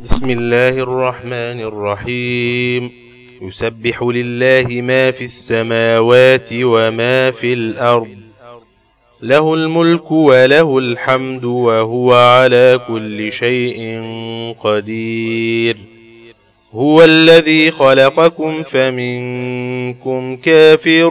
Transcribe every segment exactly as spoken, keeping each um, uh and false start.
بسم الله الرحمن الرحيم. يسبح لله ما في السماوات وما في الأرض، له الملك وله الحمد وهو على كل شيء قدير. هو الذي خلقكم فمنكم كافر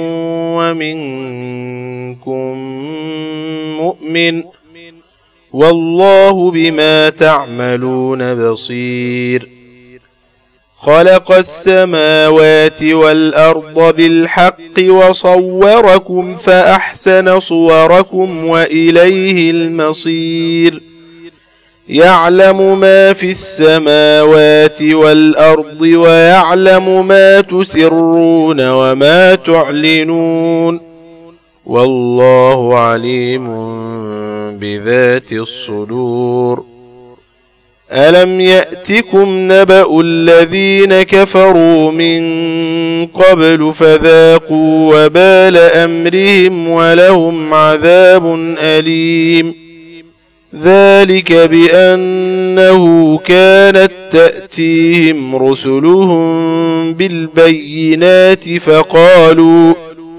ومنكم مؤمن، والله بما تعملون بصير. خلق السماوات والأرض بالحق وصوركم فأحسن صوركم وإليه المصير. يعلم ما في السماوات والأرض ويعلم ما تسرون وما تعلنون، والله عليم بذات الصدور. ألم يأتكم نبأ الذين كفروا من قبل فذاقوا وبال أمرهم ولهم عذاب أليم. ذلك بأنه كانت تأتيهم رسلهم بالبينات فقالوا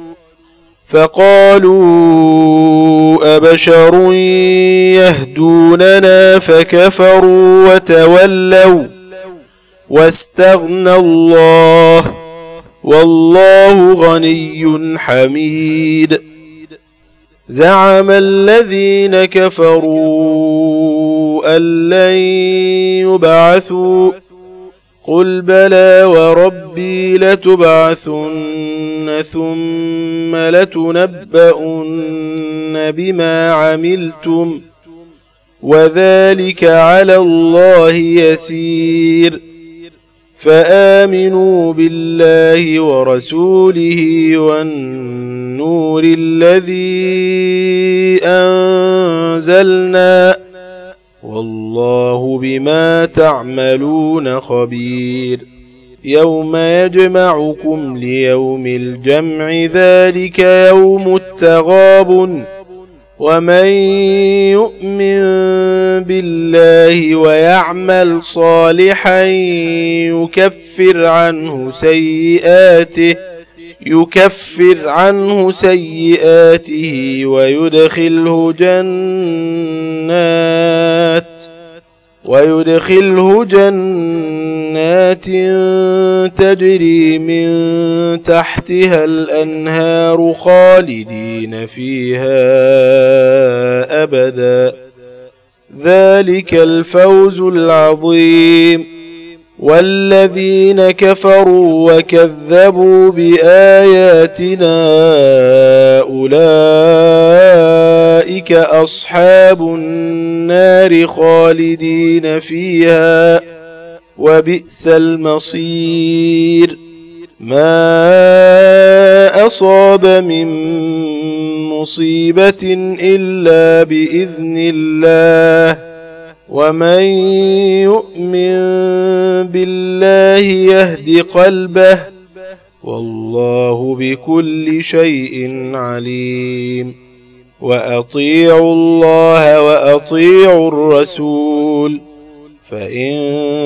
فقالوا أبشر يهدوننا فكفروا وتولوا واستغنى الله، والله غني حميد. زعم الذين كفروا أن لن يبعثوا، قل بلى وربي لتبعثن ثم لتنبؤن بما عملتم، وذلك على الله يسير. فآمنوا بالله ورسوله والنور الذي أنزلنا، والله بما تعملون خبير. يوم يجمعكم ليوم الجمع، ذلك يوم التغابن. ومن يؤمن بالله ويعمل صالحا يكفر عنه سيئاته يكفر عنه سيئاته ويدخله جنات ويدخله جنات تجري من تحتها الأنهار خالدين فيها أبدا، ذلك الفوز العظيم. والذين كفروا وكذبوا بآياتنا أولئك أصحاب النار خالدين فيها، وبئس المصير. ما أصاب من مصيبة إلا بإذن الله، ومن يؤمن بالله يهد قلبه، والله بكل شيء عليم. وأطيعوا الله وأطيعوا الرسول، فإن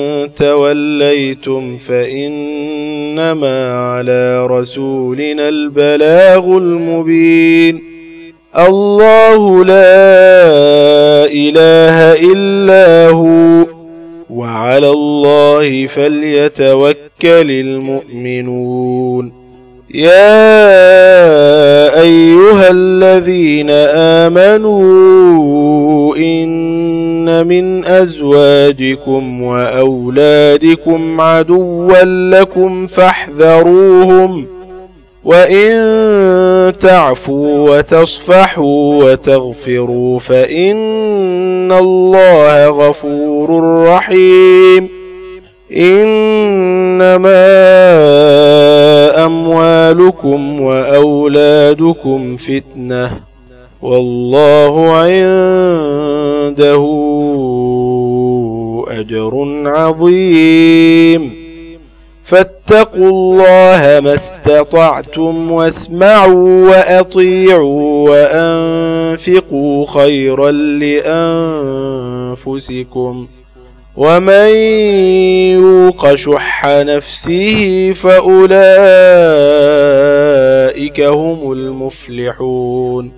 توليتم فإنما على رسولنا البلاغ المبين. الله لا إله إلا هو، وعلى الله فليتوكل المؤمنون. يا أيها الذين آمنوا إن من أزواجكم وأولادكم عدوا لكم فاحذروهم، وإن تعفوا وتصفحوا وتغفروا فإن الله غفور رحيم. إنما أموالكم وأولادكم فتنة، والله عنده أجر عظيم. فاتقوا الله ما استطعتم واسمعوا وأطيعوا وأنفقوا خيرا لأنفسكم، ومن يوق شح نفسه فأولئك هم المفلحون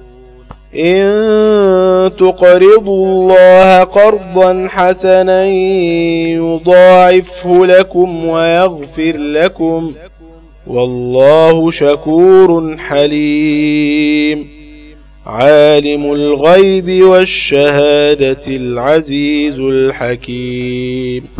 إن تقرضوا الله قرضا حسنا يضاعفه لكم ويغفر لكم والله شكور حليم عالم الغيب والشهادة العزيز الحكيم.